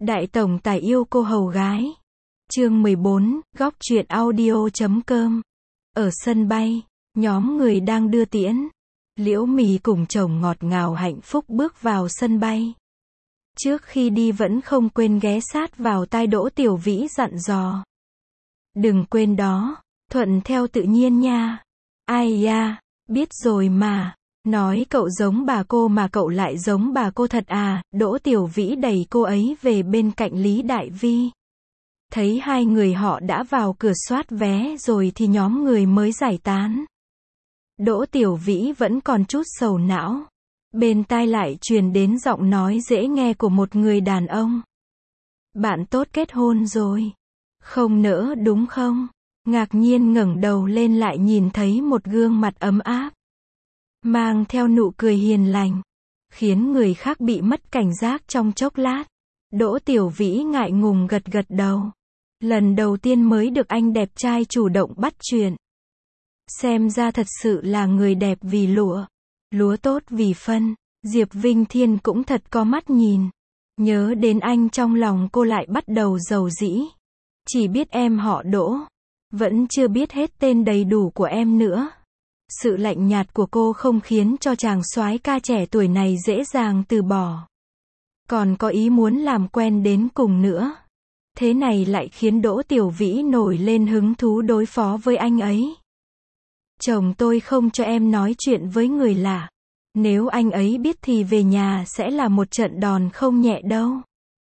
Đại tổng tài yêu cô hầu gái. Chương 14, góc truyện audio.com. Ở sân bay, nhóm người đang đưa tiễn. Liễu Mị cùng chồng ngọt ngào hạnh phúc bước vào sân bay. Trước khi đi vẫn không quên ghé sát vào tai Đỗ Tiểu Vĩ dặn dò. Đừng quên đó, thuận theo tự nhiên nha. Ai da, biết rồi mà. Nói cậu giống bà cô mà cậu lại giống bà cô thật à. Đỗ Tiểu Vĩ đẩy cô ấy về bên cạnh Lý Đại Vi. Thấy hai người họ đã vào cửa soát vé rồi thì nhóm người mới giải tán. Đỗ Tiểu Vĩ vẫn còn chút sầu não. Bên tai lại truyền đến giọng nói dễ nghe của một người đàn ông. Bạn tốt kết hôn rồi. Không nỡ đúng không? Ngạc nhiên ngẩng đầu lên lại nhìn thấy một gương mặt ấm áp, mang theo nụ cười hiền lành, khiến người khác bị mất cảnh giác trong chốc lát. Đỗ Tiểu Vĩ ngại ngùng gật gật đầu. Lần đầu tiên mới được anh đẹp trai chủ động bắt chuyện. Xem ra thật sự là người đẹp vì lụa, lúa tốt vì phân. Diệp Vinh Thiên cũng thật có mắt nhìn. Nhớ đến anh trong lòng cô lại bắt đầu rầu rĩ. Chỉ biết em họ Đỗ, vẫn chưa biết hết tên đầy đủ của em nữa. Sự lạnh nhạt của cô không khiến cho chàng soái ca trẻ tuổi này dễ dàng từ bỏ. Còn có ý muốn làm quen đến cùng nữa. Thế này lại khiến Đỗ Tiểu Vĩ nổi lên hứng thú đối phó với anh ấy. Chồng tôi không cho em nói chuyện với người lạ. Nếu anh ấy biết thì về nhà sẽ là một trận đòn không nhẹ đâu.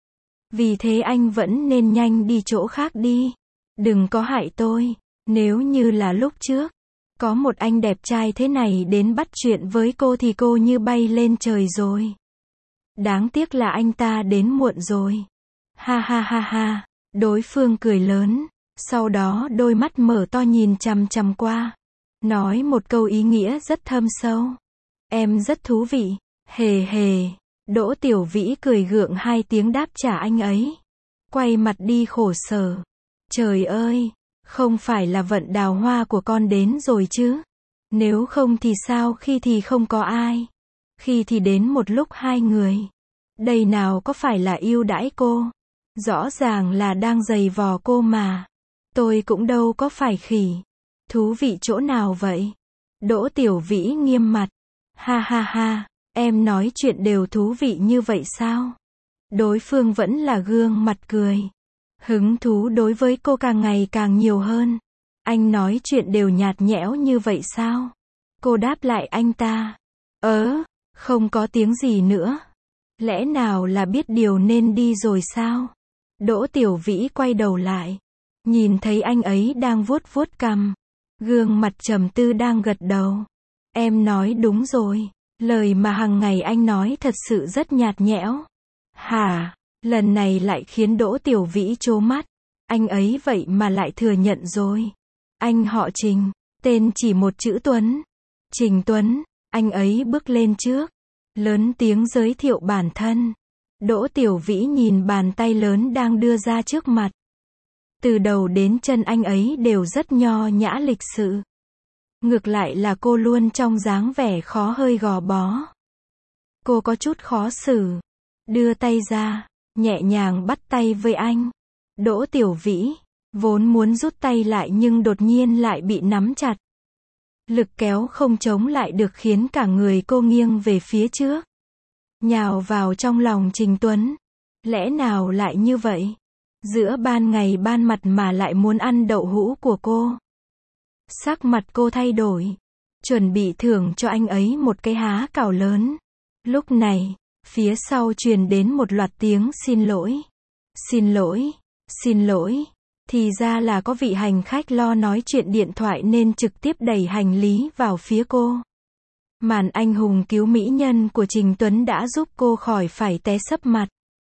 Vì thế anh vẫn nên nhanh đi chỗ khác đi. Đừng có hại tôi. Nếu như là lúc trước, có một anh đẹp trai thế này đến bắt chuyện với cô thì cô như bay lên trời rồi. Đáng tiếc là anh ta đến muộn rồi. Ha ha ha ha. Đối phương cười lớn. Sau đó đôi mắt mở to nhìn chằm chằm qua. Nói một câu ý nghĩa rất thâm sâu. Em rất thú vị. Hề hề. Đỗ Tiểu Vĩ cười gượng hai tiếng đáp trả anh ấy. Quay mặt đi khổ sở. Trời ơi, không phải là vận đào hoa của con đến rồi chứ? Nếu không thì sao, khi thì không có ai, khi thì đến một lúc hai người. Đây nào có phải là ưu đãi cô? Rõ ràng là đang giày vò cô mà. Tôi cũng đâu có phải khỉ. Thú vị chỗ nào vậy? Đỗ Tiểu Vĩ nghiêm mặt. Ha ha ha, em nói chuyện đều thú vị như vậy sao? Đối phương vẫn là gương mặt cười. Hứng thú đối với cô càng ngày càng nhiều hơn. Anh nói chuyện đều nhạt nhẽo như vậy sao? Cô đáp lại anh ta. Không có tiếng gì nữa. Lẽ nào là biết điều nên đi rồi sao? Đỗ Tiểu Vĩ quay đầu lại. Nhìn thấy anh ấy đang vuốt vuốt cằm. Gương mặt trầm tư đang gật đầu. Em nói đúng rồi. Lời mà hàng ngày anh nói thật sự rất nhạt nhẽo. Hả? Lần này lại khiến Đỗ Tiểu Vĩ trố mắt. Anh ấy vậy mà lại thừa nhận rồi. Anh họ Trình, tên chỉ một chữ Tuấn. Trình Tuấn. Anh ấy bước lên trước, lớn tiếng giới thiệu bản thân. Đỗ Tiểu Vĩ nhìn bàn tay lớn đang đưa ra trước mặt. Từ đầu đến chân anh ấy đều rất nho nhã lịch sự. Ngược lại là cô luôn trong dáng vẻ khó hơi gò bó. Cô có chút khó xử. Đưa tay ra, nhẹ nhàng bắt tay với anh. Đỗ Tiểu Vĩ vốn muốn rút tay lại nhưng đột nhiên lại bị nắm chặt. Lực kéo không chống lại được khiến cả người cô nghiêng về phía trước, nhào vào trong lòng Trình Tuấn. Lẽ nào lại như vậy? Giữa ban ngày ban mặt mà lại muốn ăn đậu hũ của cô. Sắc mặt cô thay đổi, chuẩn bị thưởng cho anh ấy một cái há cào lớn. Lúc này, phía sau truyền đến một loạt tiếng xin lỗi. Xin lỗi, xin lỗi. Thì ra là có vị hành khách lo nói chuyện điện thoại nên trực tiếp đẩy hành lý vào phía cô. Màn anh hùng cứu mỹ nhân của Trình Tuấn đã giúp cô khỏi phải té sấp mặt.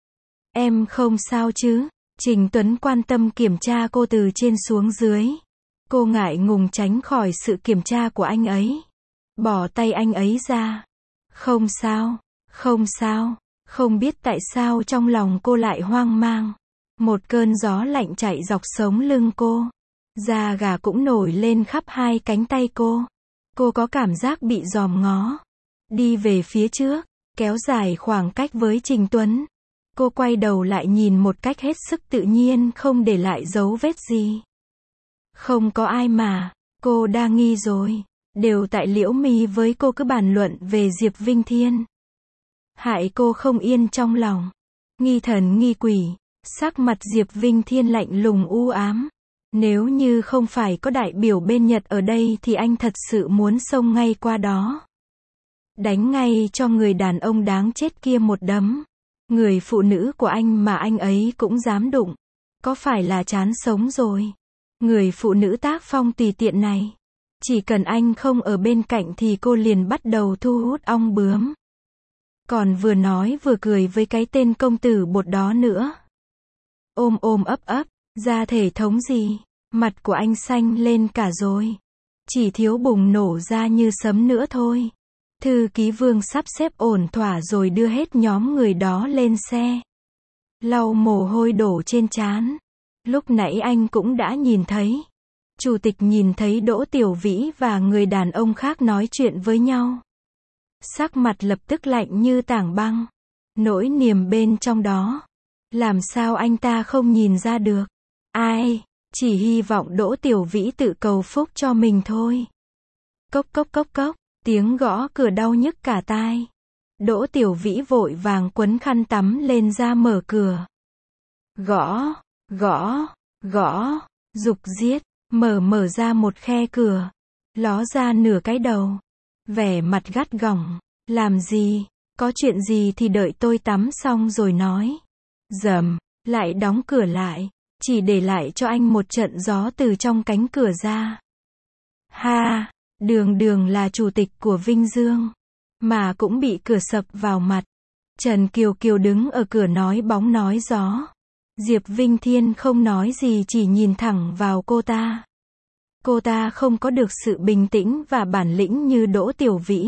Em không sao chứ? Trình Tuấn quan tâm kiểm tra cô từ trên xuống dưới. Cô ngại ngùng tránh khỏi sự kiểm tra của anh ấy. Bỏ tay anh ấy ra. Không sao, không sao. Không biết tại sao trong lòng cô lại hoang mang. Một cơn gió lạnh chạy dọc sống lưng cô. Da gà cũng nổi lên khắp hai cánh tay cô. Cô có cảm giác bị dòm ngó. Đi về phía trước, kéo dài khoảng cách với Trình Tuấn. Cô quay đầu lại nhìn một cách hết sức tự nhiên không để lại dấu vết gì. Không có ai mà, cô đa nghi rồi. Đều tại Liễu My với cô cứ bàn luận về Diệp Vinh Thiên. Hại cô không yên trong lòng. Nghi thần nghi quỷ, sắc mặt Diệp Vinh Thiên lạnh lùng u ám. Nếu như không phải có đại biểu bên Nhật ở đây thì anh thật sự muốn xông ngay qua đó. Đánh ngay cho người đàn ông đáng chết kia một đấm. Người phụ nữ của anh mà anh ấy cũng dám đụng. Có phải là chán sống rồi? Người phụ nữ tác phong tùy tiện này. Chỉ cần anh không ở bên cạnh thì cô liền bắt đầu thu hút ong bướm. Còn vừa nói vừa cười với cái tên công tử bột đó nữa. Ôm ôm ấp ấp, ra thể thống gì, mặt của anh xanh lên cả rồi. Chỉ thiếu bùng nổ ra như sấm nữa thôi. Thư ký Vương sắp xếp ổn thỏa rồi đưa hết nhóm người đó lên xe. Lau mồ hôi đổ trên trán. Lúc nãy anh cũng đã nhìn thấy. Chủ tịch nhìn thấy Đỗ Tiểu Vĩ và người đàn ông khác nói chuyện với nhau. Sắc mặt lập tức lạnh như tảng băng. Nỗi niềm bên trong đó. Làm sao anh ta không nhìn ra được? Ai? Chỉ hy vọng Đỗ Tiểu Vĩ tự cầu phúc cho mình thôi. Cốc cốc cốc cốc, tiếng gõ cửa đau nhức cả tai. Đỗ Tiểu Vĩ vội vàng quấn khăn tắm lên ra mở cửa. Gõ, gõ, gõ, giục giết, mở ra một khe cửa. Ló ra nửa cái đầu. Vẻ mặt gắt gỏng. Làm gì? Có chuyện gì thì đợi tôi tắm xong rồi nói. Dầm, lại đóng cửa lại. Chỉ để lại cho anh một trận gió từ trong cánh cửa ra. Ha, đường là chủ tịch của Vinh Dương. Mà cũng bị cửa sập vào mặt. Trần Kiều Kiều đứng ở cửa nói bóng nói gió. Diệp Vinh Thiên không nói gì chỉ nhìn thẳng vào cô ta. Cô ta không có được sự bình tĩnh và bản lĩnh như Đỗ Tiểu Vĩ.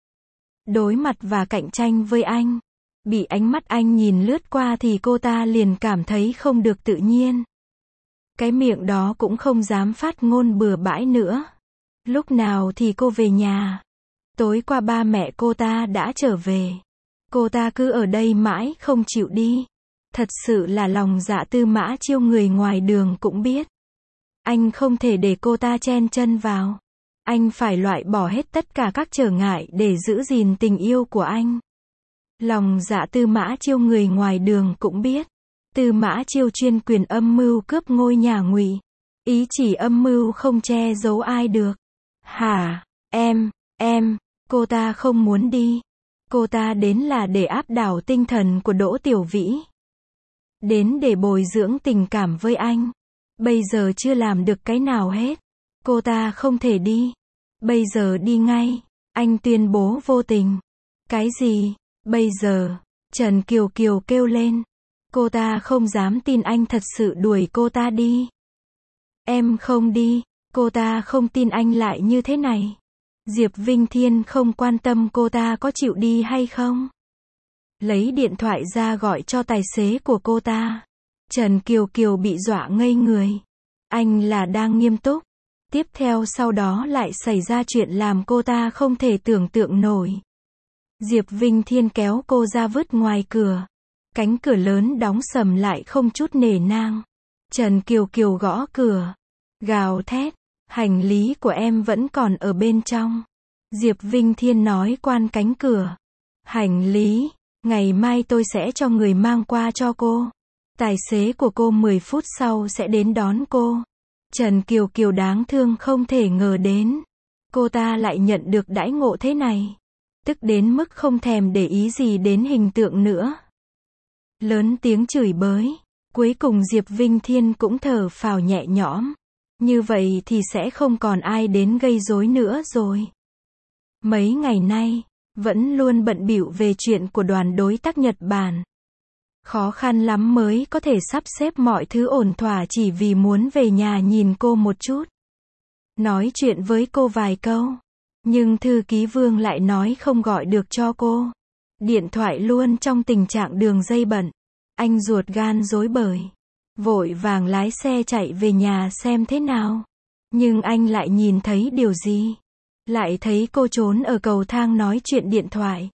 Đối mặt và cạnh tranh với anh. Bị ánh mắt anh nhìn lướt qua thì cô ta liền cảm thấy không được tự nhiên. Cái miệng đó cũng không dám phát ngôn bừa bãi nữa. Lúc nào thì cô về nhà? Tối qua ba mẹ cô ta đã trở về. Cô ta cứ ở đây mãi không chịu đi. Thật sự là lòng dạ Tư Mã Chiêu người ngoài đường cũng biết. Anh không thể để cô ta chen chân vào. Anh phải loại bỏ hết tất cả các trở ngại để giữ gìn tình yêu của anh. Lòng dạ Tư Mã Chiêu người ngoài đường cũng biết. Tư Mã Chiêu chuyên quyền âm mưu cướp ngôi nhà Ngụy. Ý chỉ âm mưu không che giấu ai được. Hả, em, cô ta không muốn đi. Cô ta đến là để áp đảo tinh thần của Đỗ Tiểu Vĩ. Đến để bồi dưỡng tình cảm với anh. Bây giờ chưa làm được cái nào hết. Cô ta không thể đi. Bây giờ đi ngay. Anh tuyên bố vô tình. Cái gì? Bây giờ? Trần Kiều Kiều kêu lên. Cô ta không dám tin anh thật sự đuổi cô ta đi. Em không đi. Cô ta không tin anh lại như thế này. Diệp Vinh Thiên không quan tâm cô ta có chịu đi hay không. Lấy điện thoại ra gọi cho tài xế của cô ta. Trần Kiều Kiều bị dọa ngây người. Anh là đang nghiêm túc. Tiếp theo sau đó lại xảy ra chuyện làm cô ta không thể tưởng tượng nổi. Diệp Vinh Thiên kéo cô ra vứt ngoài cửa. Cánh cửa lớn đóng sầm lại không chút nể nang. Trần Kiều Kiều gõ cửa. Gào thét. Hành lý của em vẫn còn ở bên trong. Diệp Vinh Thiên nói quan cánh cửa. Hành lý, ngày mai tôi sẽ cho người mang qua cho cô. Tài xế của cô 10 phút sau sẽ đến đón cô. Trần Kiều Kiều đáng thương không thể ngờ đến. Cô ta lại nhận được đãi ngộ thế này. Tức đến mức không thèm để ý gì đến hình tượng nữa. Lớn tiếng chửi bới. Cuối cùng Diệp Vinh Thiên cũng thở phào nhẹ nhõm. Như vậy thì sẽ không còn ai đến gây rối nữa rồi. Mấy ngày nay, vẫn luôn bận bịu về chuyện của đoàn đối tác Nhật Bản. Khó khăn lắm mới có thể sắp xếp mọi thứ ổn thỏa chỉ vì muốn về nhà nhìn cô một chút. Nói chuyện với cô vài câu. Nhưng thư ký Vương lại nói không gọi được cho cô. Điện thoại luôn trong tình trạng đường dây bận. Anh ruột gan rối bời. Vội vàng lái xe chạy về nhà xem thế nào. Nhưng anh lại nhìn thấy điều gì? Lại thấy cô trốn ở cầu thang nói chuyện điện thoại.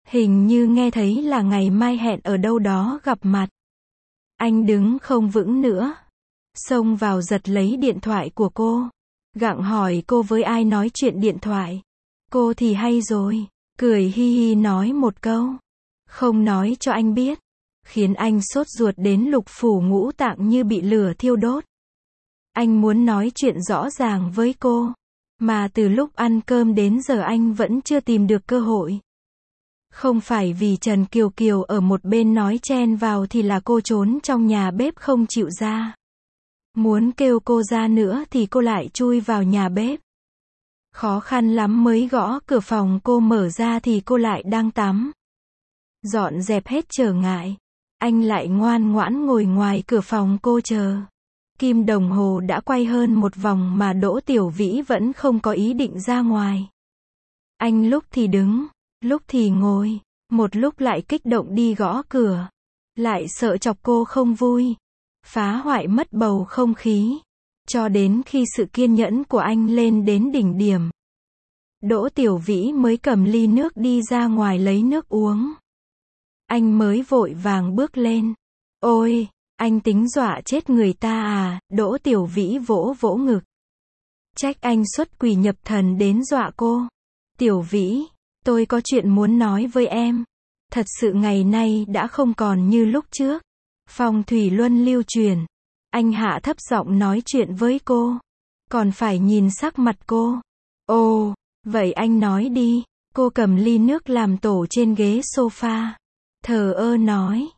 Hình như nghe thấy là ngày mai hẹn ở đâu đó gặp mặt. Anh đứng không vững nữa. Xông vào giật lấy điện thoại của cô. Gặng hỏi cô với ai nói chuyện điện thoại. Cô thì hay rồi. Cười hi hi nói một câu. Không nói cho anh biết. Khiến anh sốt ruột đến lục phủ ngũ tạng như bị lửa thiêu đốt. Anh muốn nói chuyện rõ ràng với cô. Mà từ lúc ăn cơm đến giờ anh vẫn chưa tìm được cơ hội. Không phải vì Trần Kiều Kiều ở một bên nói chen vào thì là cô trốn trong nhà bếp không chịu ra. Muốn kêu cô ra nữa thì cô lại chui vào nhà bếp. Khó khăn lắm mới gõ cửa phòng cô mở ra thì cô lại đang tắm. Dọn dẹp hết trở ngại. Anh lại ngoan ngoãn ngồi ngoài cửa phòng cô chờ. Kim đồng hồ đã quay hơn một vòng mà Đỗ Tiểu Vĩ vẫn không có ý định ra ngoài. Anh lúc thì đứng, lúc thì ngồi, một lúc lại kích động đi gõ cửa. Lại sợ chọc cô không vui, phá hoại mất bầu không khí. Cho đến khi sự kiên nhẫn của anh lên đến đỉnh điểm. Đỗ Tiểu Vĩ mới cầm ly nước đi ra ngoài lấy nước uống. Anh mới vội vàng bước lên. Ôi, anh tính dọa chết người ta à, Đỗ Tiểu Vĩ vỗ vỗ ngực. Trách anh xuất quỷ nhập thần đến dọa cô. Tiểu Vĩ, tôi có chuyện muốn nói với em. Thật sự ngày nay đã không còn như lúc trước. Phong thủy luân lưu truyền. Anh hạ thấp giọng nói chuyện với cô. Còn phải nhìn sắc mặt cô. Ồ, vậy anh nói đi. Cô cầm ly nước làm tổ trên ghế sofa. Thờ ơ nói.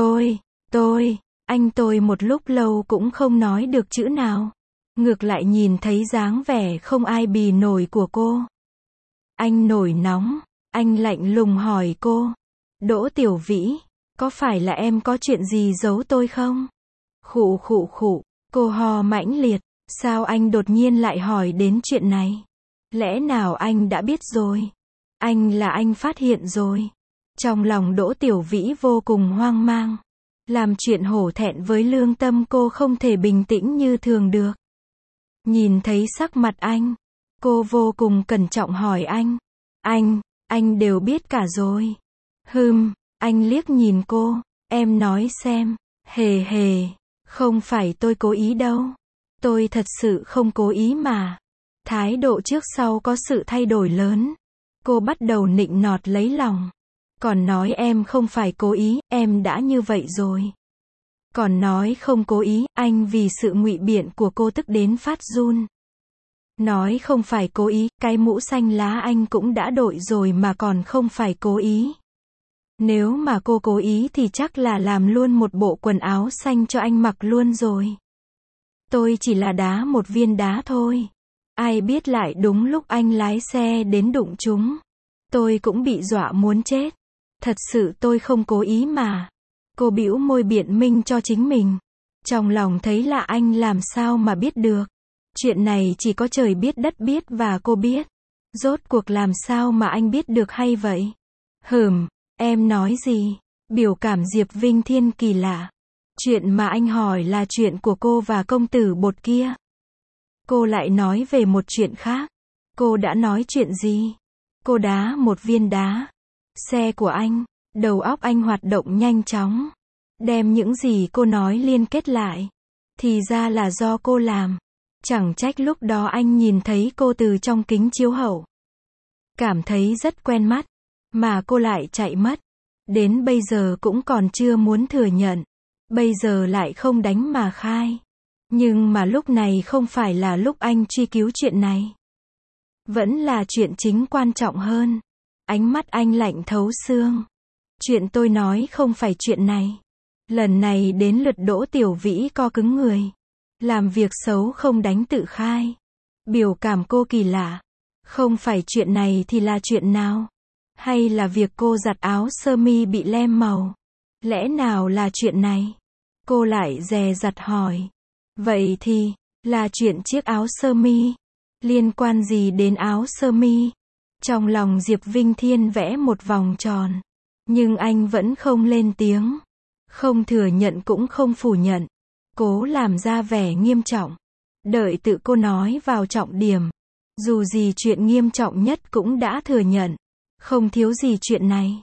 Tôi một lúc lâu cũng không nói được chữ nào. Ngược lại nhìn thấy dáng vẻ không ai bì nổi của cô. Anh nổi nóng. Anh lạnh lùng hỏi cô. Đỗ Tiểu Vĩ, có phải là em có chuyện gì giấu tôi không? Khụ khụ khụ, cô ho mãnh liệt. Sao anh đột nhiên lại hỏi đến chuyện này? Lẽ nào anh đã biết rồi? Anh phát hiện rồi. Trong lòng Đỗ Tiểu Vĩ vô cùng hoang mang. Làm chuyện hổ thẹn với lương tâm cô không thể bình tĩnh như thường được. Nhìn thấy sắc mặt anh, cô vô cùng cẩn trọng hỏi anh. Anh đều biết cả rồi. Anh liếc nhìn cô. Em nói xem. Hề hề, không phải tôi cố ý đâu. Tôi thật sự không cố ý mà. Thái độ trước sau có sự thay đổi lớn. Cô bắt đầu nịnh nọt lấy lòng. Còn nói em không phải cố ý, em đã như vậy rồi. Còn nói không cố ý, anh vì sự ngụy biện của cô tức đến phát run. Nói không phải cố ý, cái mũ xanh lá anh cũng đã đội rồi mà còn không phải cố ý. Nếu mà cô cố ý thì chắc là làm luôn một bộ quần áo xanh cho anh mặc luôn rồi. Tôi chỉ là đá một viên đá thôi. Ai biết lại đúng lúc anh lái xe đến đụng chúng. Tôi cũng bị dọa muốn chết. Thật sự tôi không cố ý mà. Cô bĩu môi biện minh cho chính mình. Trong lòng thấy là anh làm sao mà biết được. Chuyện này chỉ có trời biết đất biết và cô biết. Rốt cuộc làm sao mà anh biết được hay vậy? Em nói gì? Biểu cảm Diệp Vinh Thiên kỳ lạ. Chuyện mà anh hỏi là chuyện của cô và công tử Bột kia. Cô lại nói về một chuyện khác. Cô đã nói chuyện gì? Cô đá một viên đá. Xe của anh. Đầu óc anh hoạt động nhanh chóng. Đem những gì cô nói liên kết lại. Thì ra là do cô làm. Chẳng trách lúc đó anh nhìn thấy cô từ trong kính chiếu hậu. Cảm thấy rất quen mắt. Mà cô lại chạy mất. Đến bây giờ cũng còn chưa muốn thừa nhận. Bây giờ lại không đánh mà khai. Nhưng mà lúc này không phải là lúc anh truy cứu chuyện này. Vẫn là chuyện chính quan trọng hơn. Ánh mắt anh lạnh thấu xương. Chuyện tôi nói không phải chuyện này. Lần này đến lượt Đỗ Tiểu Vĩ co cứng người. Làm việc xấu không đánh tự khai. Biểu cảm cô kỳ lạ. Không phải chuyện này thì là chuyện nào? Hay là việc cô giặt áo sơ mi bị lem màu? Lẽ nào là chuyện này? Cô lại dè dặt hỏi. Vậy thì, là chuyện chiếc áo sơ mi. Liên quan gì đến áo sơ mi? Trong lòng Diệp Vinh Thiên vẽ một vòng tròn. Nhưng anh vẫn không lên tiếng. Không thừa nhận cũng không phủ nhận. Cố làm ra vẻ nghiêm trọng. Đợi tự cô nói vào trọng điểm. Dù gì chuyện nghiêm trọng nhất cũng đã thừa nhận. Không thiếu gì chuyện này.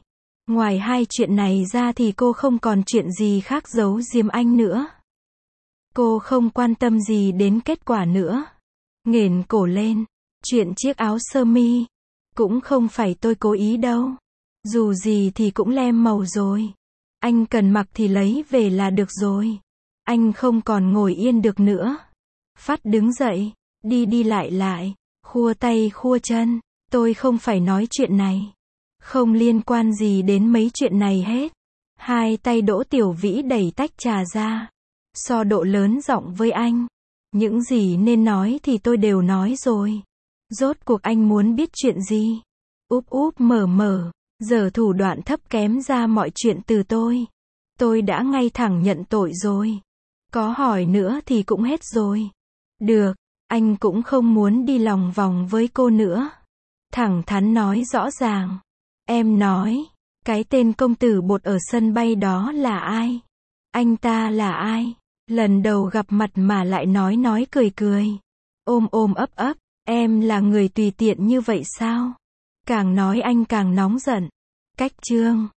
Ngoài hai chuyện này ra thì cô không còn chuyện gì khác giấu giếm anh nữa. Cô không quan tâm gì đến kết quả nữa. Nghển cổ lên. Chuyện chiếc áo sơ mi. Cũng không phải tôi cố ý đâu. Dù gì thì cũng lem màu rồi. Anh cần mặc thì lấy về là được rồi. Anh không còn ngồi yên được nữa. Phát đứng dậy. Đi đi lại lại. Khua tay khua chân. Tôi không phải nói chuyện này. Không liên quan gì đến mấy chuyện này hết. Hai tay Đỗ Tiểu Vĩ đẩy tách trà ra. So độ lớn giọng với anh. Những gì nên nói thì tôi đều nói rồi. Rốt cuộc anh muốn biết chuyện gì? Úp úp mở mở. Giờ thủ đoạn thấp kém ra mọi chuyện từ tôi. Tôi đã ngay thẳng nhận tội rồi. Có hỏi nữa thì cũng hết rồi. Được, anh cũng không muốn đi lòng vòng với cô nữa. Thẳng thắn nói rõ ràng. Em nói, cái tên công tử bột ở sân bay đó là ai? Anh ta là ai? Lần đầu gặp mặt mà lại nói cười cười. Ôm ôm ấp ấp, em là người tùy tiện như vậy sao? Càng nói anh càng nóng giận. Cách chương